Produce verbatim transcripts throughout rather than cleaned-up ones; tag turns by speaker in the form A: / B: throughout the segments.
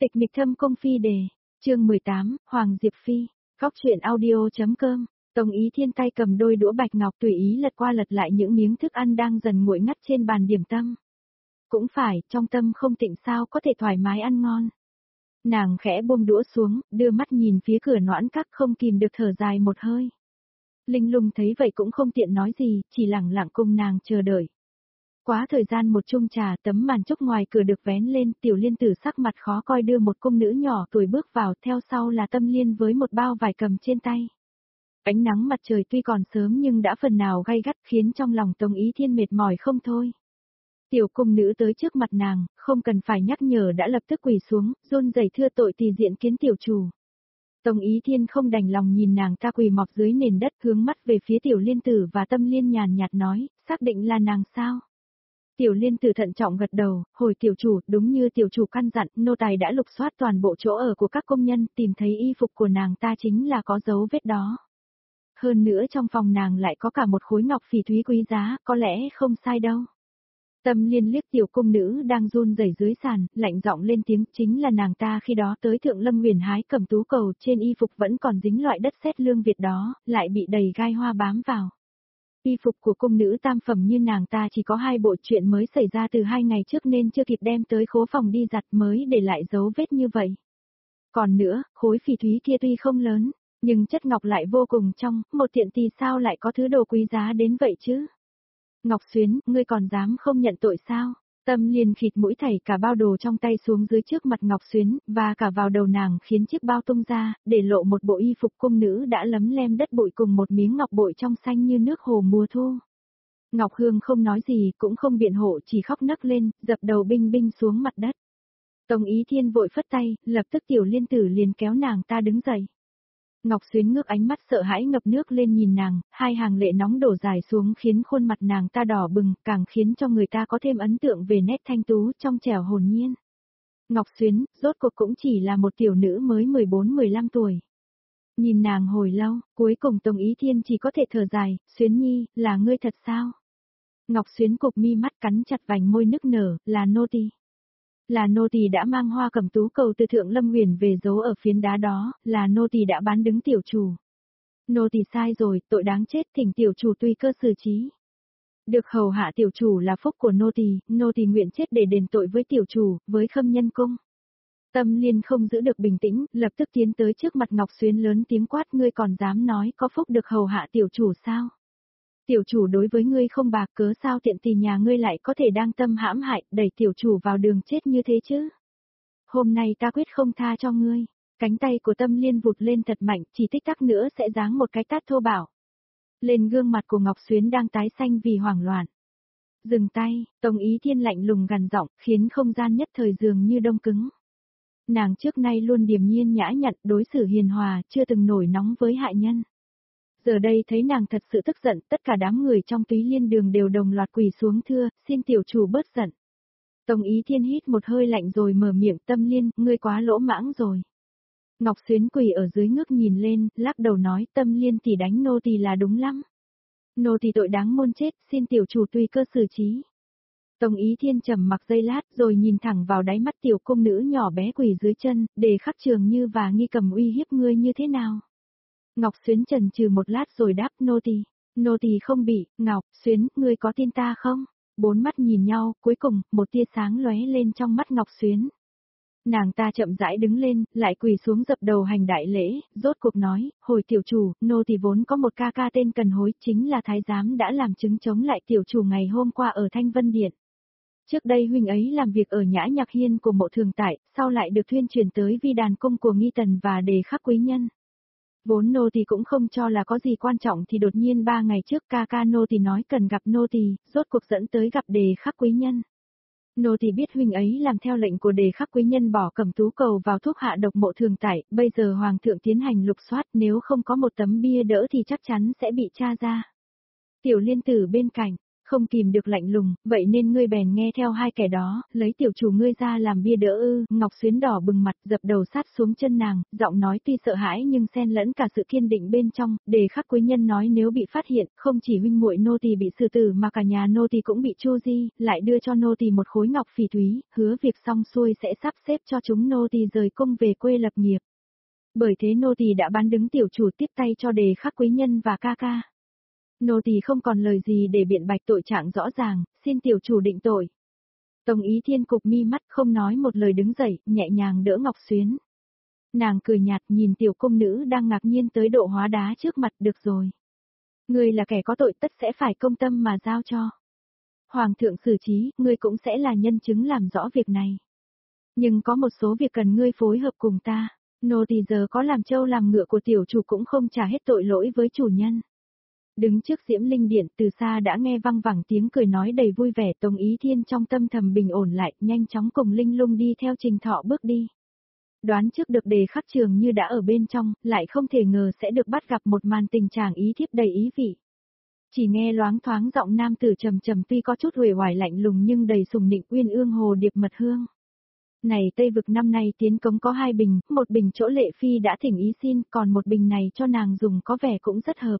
A: Tịch mịch thâm cung phi đề, chương mười tám, Hoàng Diệp Phi, góc truyện audio.com, Tống Ý Thiên tay cầm đôi đũa bạch ngọc tùy ý lật qua lật lại những miếng thức ăn đang dần nguội ngắt trên bàn điểm tâm. Cũng phải, trong tâm không tịnh sao có thể thoải mái ăn ngon. Nàng khẽ buông đũa xuống, đưa mắt nhìn phía cửa noãn các không kìm được thở dài một hơi. Linh Lung thấy vậy cũng không tiện nói gì, chỉ lẳng lặng cùng nàng chờ đợi. Quá thời gian một chung trà, tấm màn trúc ngoài cửa được vén lên, Tiểu Liên Tử sắc mặt khó coi đưa một cung nữ nhỏ tuổi bước vào, theo sau là Tâm Liên với một bao vải cầm trên tay. Ánh nắng mặt trời tuy còn sớm nhưng đã phần nào gay gắt khiến trong lòng Tống Ý Thiên mệt mỏi không thôi. Tiểu cung nữ tới trước mặt nàng, không cần phải nhắc nhở đã lập tức quỳ xuống, run rẩy thưa tội tỳ diện kiến tiểu chủ. Tống Ý Thiên không đành lòng nhìn nàng ta quỳ mọp dưới nền đất, hướng mắt về phía Tiểu Liên Tử và Tâm Liên nhàn nhạt nói, xác định là nàng sao? Tiểu Liên Tử thận trọng gật đầu, hồi tiểu chủ, đúng như tiểu chủ căn dặn, nô tài đã lục soát toàn bộ chỗ ở của các công nhân, tìm thấy y phục của nàng ta chính là có dấu vết đó. Hơn nữa trong phòng nàng lại có cả một khối ngọc phỉ thúy quý giá, có lẽ không sai đâu. Tâm Liên liếc tiểu cung nữ đang run rẩy dưới sàn, lạnh giọng lên tiếng, chính là nàng ta khi đó tới Thượng Lâm Nguyền hái cầm tú cầu, trên y phục vẫn còn dính loại đất sét lương Việt đó, lại bị đầy gai hoa bám vào. Y phục của cung nữ tam phẩm như nàng ta chỉ có hai bộ, chuyện mới xảy ra từ hai ngày trước nên chưa kịp đem tới khố phòng đi giặt mới để lại dấu vết như vậy. Còn nữa, khối phỉ thúy kia tuy không lớn, nhưng chất ngọc lại vô cùng trong, một tiện tỳ sao lại có thứ đồ quý giá đến vậy chứ? Ngọc Xuyến, ngươi còn dám không nhận tội sao? Tâm Liên khịt mũi thảy cả bao đồ trong tay xuống dưới trước mặt Ngọc Xuyến, và cả vào đầu nàng khiến chiếc bao tung ra, để lộ một bộ y phục cung nữ đã lấm lem đất bụi cùng một miếng ngọc bội trong xanh như nước hồ mùa thu. Ngọc Hương không nói gì, cũng không biện hộ, chỉ khóc nấc lên, dập đầu binh binh xuống mặt đất. Tống Ý Thiên vội phất tay, lập tức Tiểu Liên Tử liền kéo nàng ta đứng dậy. Ngọc Xuyến ngước ánh mắt sợ hãi ngập nước lên nhìn nàng, hai hàng lệ nóng đổ dài xuống khiến khuôn mặt nàng ta đỏ bừng, càng khiến cho người ta có thêm ấn tượng về nét thanh tú trong trẻo hồn nhiên. Ngọc Xuyến, rốt cuộc cũng chỉ là một tiểu nữ mới mười bốn mười lăm tuổi. Nhìn nàng hồi lâu, cuối cùng Tống Ý Thiên chỉ có thể thở dài, Xuyến Nhi, là ngươi thật sao? Ngọc Xuyến cụp mi mắt cắn chặt vành môi nức nở, là nô tỳ. Là nô tỳ đã mang hoa cẩm tú cầu từ Thượng Lâm Nguyền về giấu ở phiến đá đó, là nô tỳ đã bán đứng tiểu chủ. Nô tỳ sai rồi, tội đáng chết, thỉnh tiểu chủ tùy cơ xử trí. Được hầu hạ tiểu chủ là phúc của nô tỳ, nô tỳ nguyện chết để đền tội với tiểu chủ, với Khâm Nhân cung. Tâm Liên không giữ được bình tĩnh, lập tức tiến tới trước mặt Ngọc Xuyến lớn tiếng quát, ngươi còn dám nói có phúc được hầu hạ tiểu chủ sao? Tiểu chủ đối với ngươi không bạc, cớ sao tiện tỳ nhà ngươi lại có thể đang tâm hãm hại, đẩy tiểu chủ vào đường chết như thế chứ? Hôm nay ta quyết không tha cho ngươi. Cánh tay của Tâm Liên vụt lên thật mạnh, chỉ tích tắc nữa sẽ giáng một cái tát thô bạo. Lên gương mặt của Ngọc Xuyến đang tái xanh vì hoảng loạn. Dừng tay, Tống Ý Thiên lạnh lùng gằn giọng, khiến không gian nhất thời dường như đông cứng. Nàng trước nay luôn điềm nhiên nhã nhặn, đối xử hiền hòa, chưa từng nổi nóng với hại nhân. Giờ đây thấy nàng thật sự tức giận, tất cả đám người trong Túy Liên đường đều đồng loạt quỳ xuống thưa, xin tiểu chủ bớt giận. Tống Ý Thiên hít một hơi lạnh rồi mở miệng, Tâm Liên, ngươi quá lỗ mãng rồi. Ngọc Xuyến quỳ ở dưới ngước nhìn lên, lắc đầu nói, Tâm Liên tỷ đánh nô tỳ là đúng lắm. Nô tỳ tội đáng muôn chết, xin tiểu chủ tùy cơ xử trí. Tống Ý Thiên trầm mặc giây lát rồi nhìn thẳng vào đáy mắt tiểu cung nữ nhỏ bé quỳ dưới chân, để khắc Trường Như và Nghi Cầm uy hiếp ngươi như thế nào. Ngọc Xuyến chần chừ một lát rồi đáp, nô tỳ, nô tỳ không bị. Ngọc Xuyến, ngươi có tin ta không? Bốn mắt nhìn nhau, cuối cùng, một tia sáng lóe lên trong mắt Ngọc Xuyến. Nàng ta chậm rãi đứng lên, lại quỳ xuống dập đầu hành đại lễ, rốt cuộc nói, hồi tiểu chủ, nô tỳ vốn có một ca ca tên Cần Hối, chính là thái giám đã làm chứng chống lại tiểu chủ ngày hôm qua ở Thanh Vân Điện. Trước đây huynh ấy làm việc ở Nhã Nhạc Hiên của Mộ Thường Tại, sau lại được thuyên truyền tới Vi Đàn cung của Nghi Tần và Đề Khắc quý nhân. Vốn nô tỳ cũng không cho là có gì quan trọng thì đột nhiên ba ngày trước ca ca nô tỳ nói cần gặp nô tỳ, rốt cuộc dẫn tới gặp Đề Khắc quý nhân. Nô tỳ biết huynh ấy làm theo lệnh của Đề Khắc quý nhân bỏ cẩm tú cầu vào thuốc hạ độc Mộ Thường Tại, bây giờ hoàng thượng tiến hành lục soát, nếu không có một tấm bia đỡ thì chắc chắn sẽ bị tra ra. Tiểu Liên Tử bên cạnh, không kìm được lạnh lùng, vậy nên ngươi bèn nghe theo hai kẻ đó, lấy tiểu chủ ngươi ra làm bia đỡ ư? Ngọc Xuyến đỏ bừng mặt, dập đầu sát xuống chân nàng, giọng nói tuy sợ hãi nhưng xen lẫn cả sự kiên định bên trong. Đề Khắc quý nhân nói nếu bị phát hiện, không chỉ huynh muội nô tỳ bị xử tử mà cả nhà nô tỳ cũng bị chu di, lại đưa cho nô tỳ một khối ngọc phỉ thúy, hứa việc xong xuôi sẽ sắp xếp cho chúng nô tỳ rời cung về quê lập nghiệp. Bởi thế nô tỳ đã bán đứng tiểu chủ tiếp tay cho Đề Khắc quý nhân và ca ca. Nô tỳ không còn lời gì để biện bạch tội trạng rõ ràng, xin tiểu chủ định tội. Tống Ý Thiên cụp mi mắt không nói một lời đứng dậy, nhẹ nhàng đỡ Ngọc Xuyến. Nàng cười nhạt nhìn tiểu cung nữ đang ngạc nhiên tới độ hóa đá trước mặt. Được rồi. Ngươi là kẻ có tội tất sẽ phải công tâm mà giao cho. Hoàng thượng xử trí, ngươi cũng sẽ là nhân chứng làm rõ việc này. Nhưng có một số việc cần ngươi phối hợp cùng ta, nô tỳ giờ có làm trâu làm ngựa của tiểu chủ cũng không trả hết tội lỗi với chủ nhân. Đứng trước Diễm Linh Điện từ xa đã nghe văng vẳng tiếng cười nói đầy vui vẻ. Tống Ý Thiên trong tâm thầm bình ổn lại, nhanh chóng cùng Linh Lung đi theo Trình Thọ bước đi. Đoán trước được Đề Khắc Trường Như đã ở bên trong, lại không thể ngờ sẽ được bắt gặp một màn tình chàng ý thiếp đầy ý vị. Chỉ nghe loáng thoáng giọng nam tử trầm trầm tuy có chút uể oải lạnh lùng nhưng đầy sùng nịnh uyên ương hồ điệp mật hương. Này Tây Vực năm nay tiến cống có hai bình, một bình chỗ Lệ Phi đã thỉnh ý xin, còn một bình này cho nàng dùng có vẻ cũng rất hợp.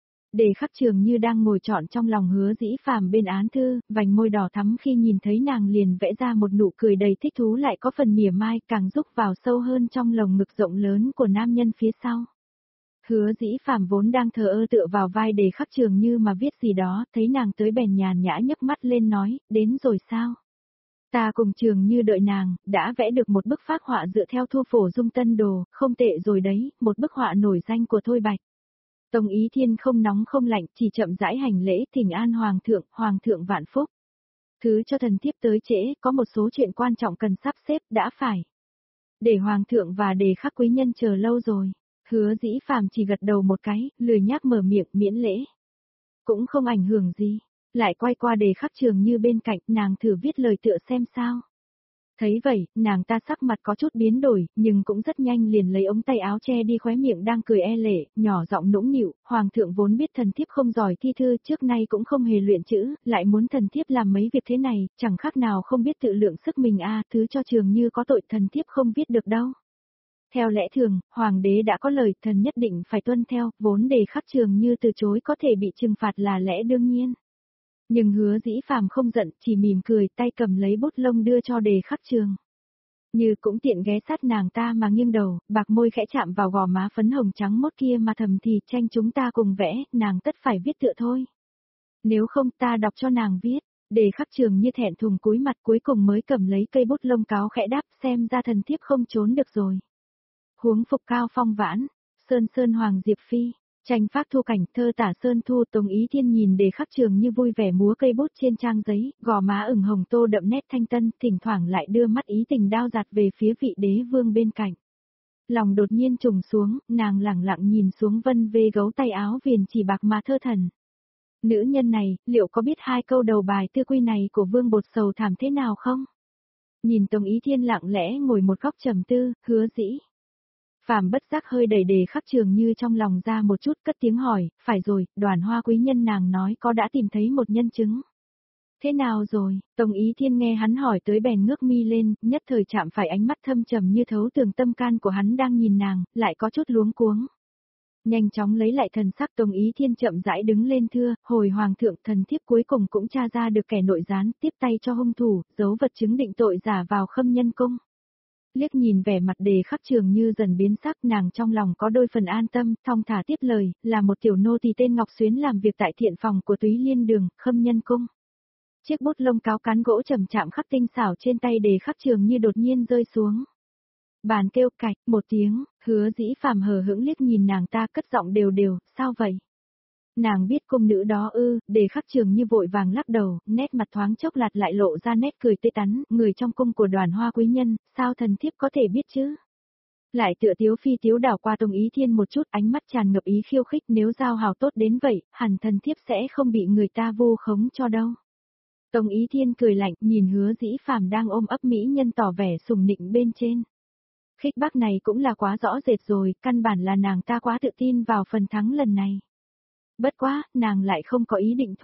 A: Đề Khắc Trường Như đang ngồi trọn trong lòng Hứa Dĩ Phàm bên án thư, vành môi đỏ thắm khi nhìn thấy nàng liền vẽ ra một nụ cười đầy thích thú lại có phần mỉa mai càng rúc vào sâu hơn trong lồng ngực rộng lớn của nam nhân phía sau. Hứa Dĩ Phàm vốn đang thờ ơ tựa vào vai Đề Khắc Trường Như mà viết gì đó, thấy nàng tới bèn nhàn nhã nhấc mắt lên nói, đến rồi sao? Ta cùng Trường Như đợi nàng, đã vẽ được một bức phác họa dựa theo Thu Phổ Dung Tân Đồ, không tệ rồi đấy, một bức họa nổi danh của Thôi Bạch. Tống Ý Thiên không nóng không lạnh, chỉ chậm rãi hành lễ thỉnh an Hoàng thượng, Hoàng thượng vạn phúc. Thứ cho thần thiếp tới trễ, có một số chuyện quan trọng cần sắp xếp, đã phải. Để Hoàng thượng và Đề Khắc quý nhân chờ lâu rồi. Hứa Dĩ Phàm chỉ gật đầu một cái, lười nhác mở miệng miễn lễ. Cũng không ảnh hưởng gì. Lại quay qua Đề Khắc Trường Như bên cạnh, nàng thử viết lời tựa xem sao. Thấy vậy, nàng ta sắc mặt có chút biến đổi, nhưng cũng rất nhanh liền lấy ống tay áo che đi khóe miệng đang cười e lệ, nhỏ giọng nũng nịu, Hoàng thượng vốn biết thần thiếp không giỏi thi thư, trước nay cũng không hề luyện chữ, lại muốn thần thiếp làm mấy việc thế này, chẳng khác nào không biết tự lượng sức mình a, thứ cho Trường Như có tội thần thiếp không viết được đâu. Theo lẽ thường, Hoàng đế đã có lời, thần nhất định phải tuân theo, vốn Đề Khắc Trường Như từ chối có thể bị trừng phạt là lẽ đương nhiên. Nhưng Hứa Dĩ Phàm không giận, chỉ mỉm cười, tay cầm lấy bút lông đưa cho Đề Khắc Trường Như cũng tiện ghé sát nàng ta mà nghiêng đầu, bạc môi khẽ chạm vào gò má phấn hồng trắng mốt kia mà thầm thì tranh chúng ta cùng vẽ, nàng tất phải viết tựa thôi. Nếu không ta đọc cho nàng viết. Đề Khắc Trường Như thẹn thùng cúi mặt cuối cùng mới cầm lấy cây bút lông cáo khẽ đáp, xem ra thần thiếp không trốn được rồi. Huống phục cao phong vãn, sơn sơn hoàng diệp phi. Tranh phác thu cảnh, thơ tả sơn thu. Tống Ý Thiên nhìn Đề Khắc Trường Như vui vẻ múa cây bút trên trang giấy, gò má ửng hồng tô đậm nét thanh tân, thỉnh thoảng lại đưa mắt ý tình đao dạt về phía vị đế vương bên cạnh. Lòng đột nhiên trùng xuống, nàng lẳng lặng nhìn xuống vân vê gấu tay áo viền chỉ bạc mà thơ thần. Nữ nhân này, liệu có biết hai câu đầu bài tư quy này của vương bột sầu thảm thế nào không? Nhìn Tống Ý Thiên lặng lẽ ngồi một góc trầm tư, Hứa Dĩ Phàm bất giác hơi đẩy Đề Khắc Trường Như trong lòng ra một chút, cất tiếng hỏi, phải rồi, Đoàn Hoa quý nhân nàng nói có đã tìm thấy một nhân chứng. Thế nào rồi? Tống Ý Thiên nghe hắn hỏi tới bèn ngước mi lên, nhất thời chạm phải ánh mắt thâm trầm như thấu tường tâm can của hắn đang nhìn nàng, lại có chút luống cuống. Nhanh chóng lấy lại thần sắc, Tống Ý Thiên chậm rãi đứng lên thưa, hồi Hoàng thượng, thần thiếp cuối cùng cũng tra ra được kẻ nội gián, tiếp tay cho hung thủ, giấu vật chứng định tội giả vào Khâm Nhân Cung. Liếc nhìn vẻ mặt Đề Khắc Trường Như dần biến sắc, nàng trong lòng có đôi phần an tâm, thong thả tiếp lời, là một tiểu nô tỳ tên Ngọc Xuyến làm việc tại thiện phòng của Túy Liên Đường, Khâm Nhân Cung. Chiếc bút lông cáo cán gỗ trầm chạm khắc tinh xảo trên tay Đề Khắc Trường Như đột nhiên rơi xuống. Bàn kêu cạch, một tiếng, Hứa Dĩ Phàm hờ hững liếc nhìn nàng ta cất giọng đều đều, sao vậy? Nàng biết cung nữ đó ư? Đề Khắc Trường Như vội vàng lắc đầu, nét mặt thoáng chốc lạt lại lộ ra nét cười tươi tắn, người trong cung của Đoàn Hoa quý nhân, sao thần thiếp có thể biết chứ? Lại tựa tiếu phi tiếu đảo qua Tống Ý Thiên một chút, ánh mắt tràn ngập ý khiêu khích, nếu giao hảo tốt đến vậy, hẳn thần thiếp sẽ không bị người ta vu khống cho đâu. Tống Ý Thiên cười lạnh, nhìn Hứa Dĩ Phàm đang ôm ấp mỹ nhân tỏ vẻ sùng nịnh bên trên. Khích bác này cũng là quá rõ rệt rồi, căn bản là nàng ta quá tự tin vào phần thắng lần này. Bất quá, nàng lại không có ý định thua.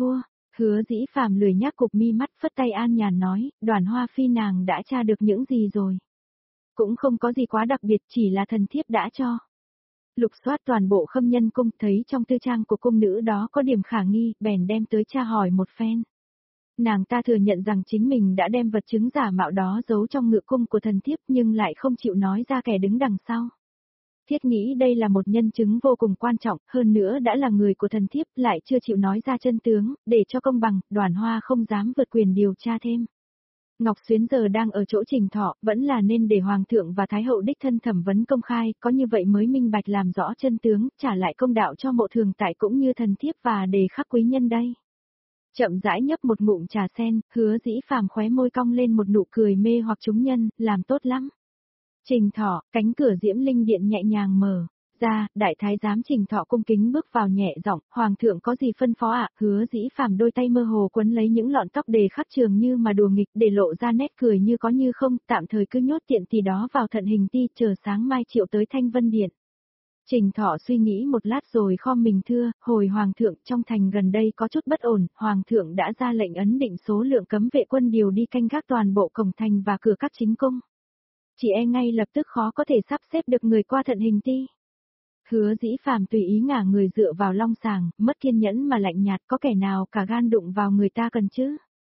A: Hứa Dĩ Phàm lười nhác cụp mi mắt phất tay an nhàn nói, Đoàn Hoa Phi nàng đã tra được những gì rồi. Cũng không có gì quá đặc biệt, chỉ là thần thiếp đã cho. Lục soát toàn bộ Khâm Nhân cung, thấy trong tư trang của cung nữ đó có điểm khả nghi, bèn đem tới tra hỏi một phen. Nàng ta thừa nhận rằng chính mình đã đem vật chứng giả mạo đó giấu trong ngự cung của thần thiếp nhưng lại không chịu nói ra kẻ đứng đằng sau. Thiết nghĩ đây là một nhân chứng vô cùng quan trọng, hơn nữa đã là người của thần thiếp lại chưa chịu nói ra chân tướng, để cho công bằng, Đoàn Hoa không dám vượt quyền điều tra thêm. Ngọc Xuyến giờ đang ở chỗ Trình Thọ, vẫn là nên để Hoàng thượng và Thái hậu đích thân thẩm vấn công khai, có như vậy mới minh bạch làm rõ chân tướng, trả lại công đạo cho mộ thường tại cũng như thần thiếp và đề khắc quý nhân đây. Chậm rãi nhấp một ngụm trà sen, Hứa Dĩ Phàm khóe môi cong lên một nụ cười mê hoặc chúng nhân, làm tốt lắm. Trình Thọ, cánh cửa Diễm Linh Điện nhẹ nhàng mở ra, đại thái giám Trình Thọ cung kính bước vào nhẹ giọng, Hoàng thượng có gì phân phó ạ? Hứa Dĩ Phàm đôi tay mơ hồ quấn lấy những lọn tóc đề khắc Trường Như mà đùa nghịch, để lộ ra nét cười như có như không, tạm thời cứ nhốt tiện tì đó vào thận hình ti, chờ sáng mai triệu tới Thanh Vân Điện. Trình Thọ suy nghĩ một lát rồi khom mình thưa, hồi Hoàng thượng, trong thành gần đây có chút bất ổn, Hoàng thượng đã ra lệnh ấn định số lượng cấm vệ quân điều đi canh gác toàn bộ cổng thành và cửa các chính cung. Chỉ e ngay lập tức khó có thể sắp xếp được người qua thận hình ti. Hứa Dĩ Phàm tùy ý ngả người dựa vào long sàng, mất kiên nhẫn mà lạnh nhạt, có kẻ nào cả gan đụng vào người ta cần chứ.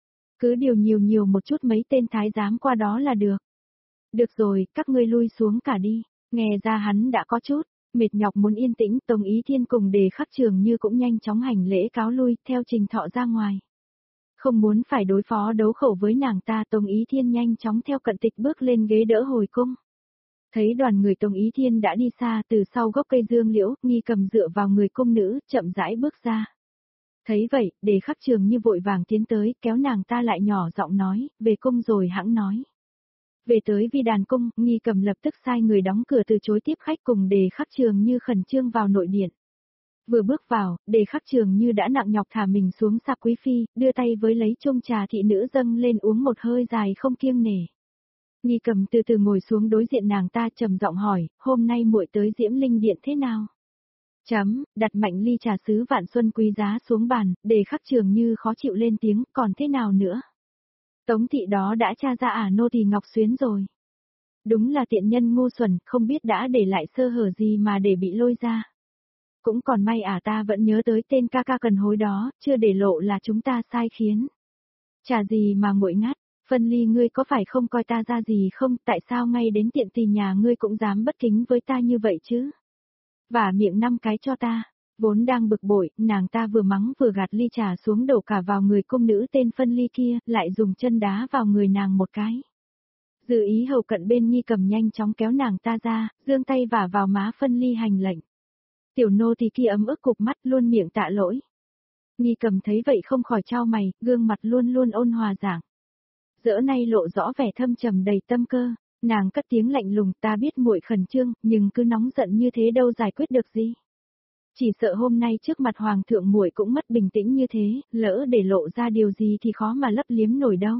A: Cứ điều nhiều nhiều một chút mấy tên thái giám qua đó là được. Được rồi, các ngươi lui xuống cả đi, nghe ra hắn đã có chút mệt nhọc muốn yên tĩnh, Tống Ý Thiên cùng Đề Khắc Trường Như cũng nhanh chóng hành lễ cáo lui, theo Trình Thọ ra ngoài. Không muốn phải đối phó đấu khẩu với nàng ta, Tống Ý Thiên nhanh chóng theo Cận Tịch bước lên ghế đỡ hồi cung. Thấy đoàn người Tống Ý Thiên đã đi xa, từ sau gốc cây dương liễu, Nghi Cầm dựa vào người cung nữ, chậm rãi bước ra. Thấy vậy, Đề Khắc Trường Như vội vàng tiến tới, kéo nàng ta lại nhỏ giọng nói, về cung rồi hãng nói. Về tới Vi Đàn cung, Nghi Cầm lập tức sai người đóng cửa từ chối tiếp khách cùng Đề Khắc Trường Như khẩn trương vào nội điện. Vừa bước vào, Đề Khắc Trường Như đã nặng nhọc thả mình xuống sạp quý phi, đưa tay với lấy chung trà thị nữ dâng lên uống một hơi dài không kiêng nể. Nghi Cầm từ từ ngồi xuống đối diện nàng ta trầm giọng hỏi, hôm nay muội tới Diễm Linh Điện thế nào? Chấm, đặt mạnh ly trà sứ Vạn Xuân quý giá xuống bàn, Đề Khắc Trường Như khó chịu lên tiếng, còn thế nào nữa? Tống thị đó đã tra ra ả nô tỳ Ngọc Xuyến rồi. Đúng là tiện nhân ngu xuẩn, không biết đã để lại sơ hở gì mà để bị lôi ra. Cũng còn may ả ta vẫn nhớ tới tên ca ca cần hối đó, chưa để lộ là chúng ta sai khiến. Chả gì mà nguội ngắt, Phân Ly ngươi có phải không coi ta ra gì không, tại sao ngay đến tiện tì nhà ngươi cũng dám bất kính với ta như vậy chứ? Vả miệng năm cái cho ta. Vốn đang bực bội, nàng ta vừa mắng vừa gạt ly trà xuống đổ cả vào người cung nữ tên Phân Ly kia, lại dùng chân đá vào người nàng một cái. Dự ý hầu cận bên Nghi Cầm nhanh chóng kéo nàng ta ra, giương tay vả vào má Phân Ly hành lệnh. Tiểu nô thì kia ấm ức cục mắt luôn miệng tạ lỗi. Nghi Cầm thấy vậy không khỏi trao mày, gương mặt luôn luôn ôn hòa giảng. Dỡ nay lộ rõ vẻ thâm trầm đầy tâm cơ, nàng cất tiếng lạnh lùng, ta biết muội khẩn trương, nhưng cứ nóng giận như thế đâu giải quyết được gì. Chỉ sợ hôm nay trước mặt hoàng thượng muội cũng mất bình tĩnh như thế, lỡ để lộ ra điều gì thì khó mà lấp liếm nổi đâu.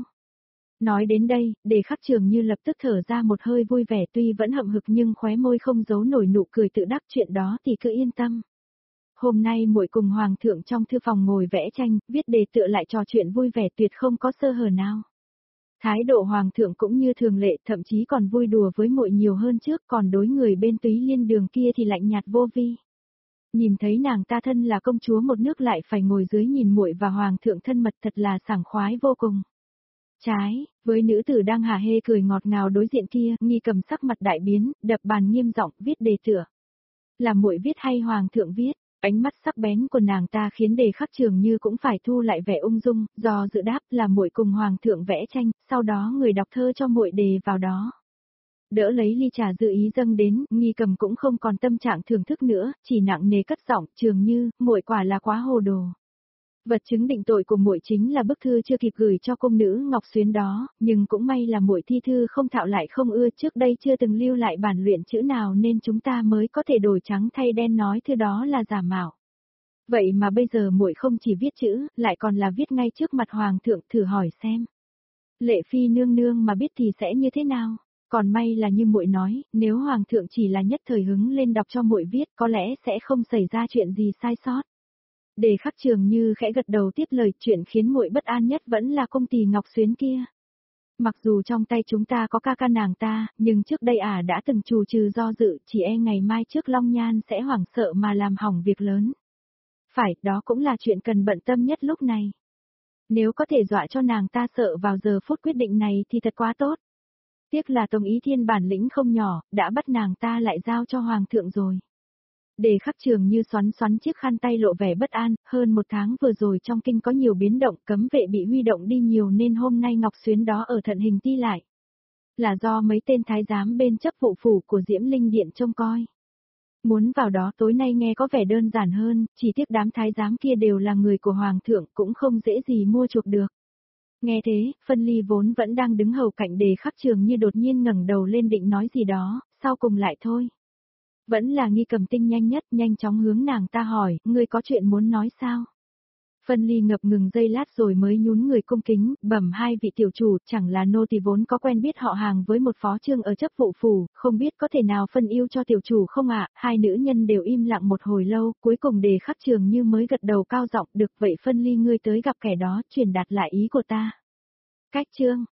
A: Nói đến đây, Đề Khắc Trường Như lập tức thở ra một hơi vui vẻ, tuy vẫn hậm hực nhưng khóe môi không giấu nổi nụ cười tự đắc, chuyện đó thì cứ yên tâm. Hôm nay muội cùng hoàng thượng trong thư phòng ngồi vẽ tranh, viết đề tựa lại trò chuyện vui vẻ tuyệt không có sơ hở nào. Thái độ hoàng thượng cũng như thường lệ, thậm chí còn vui đùa với muội nhiều hơn trước, còn đối người bên Túy Liên Đường kia thì lạnh nhạt vô vi. Nhìn thấy nàng ta thân là công chúa một nước lại phải ngồi dưới nhìn muội và hoàng thượng thân mật, thật là sảng khoái vô cùng. Trái, với nữ tử đang hả hê cười ngọt ngào đối diện kia, Nghi Cầm sắc mặt đại biến, đập bàn nghiêm giọng, viết đề tựa. Là muội viết hay hoàng thượng viết? Ánh mắt sắc bén của nàng ta khiến Đề Khắc Trường Như cũng phải thu lại vẻ ung dung, do dự đáp là muội cùng hoàng thượng vẽ tranh, sau đó người đọc thơ cho muội đề vào đó. Đỡ lấy ly trà dự ý dâng đến, Nghi Cầm cũng không còn tâm trạng thưởng thức nữa, chỉ nặng nề cất giọng, Trường Như, muội quả là quá hồ đồ. Vật chứng định tội của muội chính là bức thư chưa kịp gửi cho cung nữ Ngọc Xuyến đó, nhưng cũng may là muội thi thư không thạo lại không ưa, trước đây chưa từng lưu lại bản luyện chữ nào nên chúng ta mới có thể đổi trắng thay đen nói thư đó là giả mạo. Vậy mà bây giờ muội không chỉ viết chữ, lại còn là viết ngay trước mặt hoàng thượng, thử hỏi xem. Lệ phi nương nương mà biết thì sẽ như thế nào? Còn may là như muội nói, nếu hoàng thượng chỉ là nhất thời hứng lên đọc cho muội viết, có lẽ sẽ không xảy ra chuyện gì sai sót. Đề Khắc Trường Như khẽ gật đầu tiếp lời, chuyện khiến muội bất an nhất vẫn là công tỳ Ngọc Xuyến kia. Mặc dù trong tay chúng ta có ca ca nàng ta, nhưng trước đây ả à đã từng trù trừ do dự, chỉ e ngày mai trước Long Nhan sẽ hoảng sợ mà làm hỏng việc lớn. Phải, đó cũng là chuyện cần bận tâm nhất lúc này. Nếu có thể dọa cho nàng ta sợ vào giờ phút quyết định này thì thật quá tốt. Tiếc là Tống Ý Thiên bản lĩnh không nhỏ, đã bắt nàng ta lại giao cho Hoàng thượng rồi. Đề Khắc Trường Như xoắn xoắn chiếc khăn tay lộ vẻ bất an, hơn một tháng vừa rồi trong kinh có nhiều biến động, cấm vệ bị huy động đi nhiều nên hôm nay Ngọc Xuyến đó ở Thận Hình Ti lại. Là do mấy tên thái giám bên chấp vụ phủ của Diễm Linh Điện trông coi. Muốn vào đó tối nay nghe có vẻ đơn giản hơn, chỉ tiếc đám thái giám kia đều là người của Hoàng thượng cũng không dễ gì mua chuộc được. Nghe thế, Phân Ly vốn vẫn đang đứng hầu cạnh Đề Khắc Trường Như đột nhiên ngẩng đầu lên định nói gì đó, sau cùng lại thôi. Vẫn là Nghi Cầm Tinh nhanh nhất, nhanh chóng hướng nàng ta hỏi, ngươi có chuyện muốn nói sao? Phân Ly ngập ngừng giây lát rồi mới nhún người cung kính, bẩm hai vị tiểu chủ, chẳng là nô tỳ vốn có quen biết họ Hàng với một phó trương ở chấp vụ phủ, không biết có thể nào phân ưu cho tiểu chủ không ạ? Hai nữ nhân đều im lặng một hồi lâu, cuối cùng Đề Khắc Trường Như mới gật đầu cao giọng, được vậy Phân Ly ngươi tới gặp kẻ đó, truyền đạt lại ý của ta. Cách chương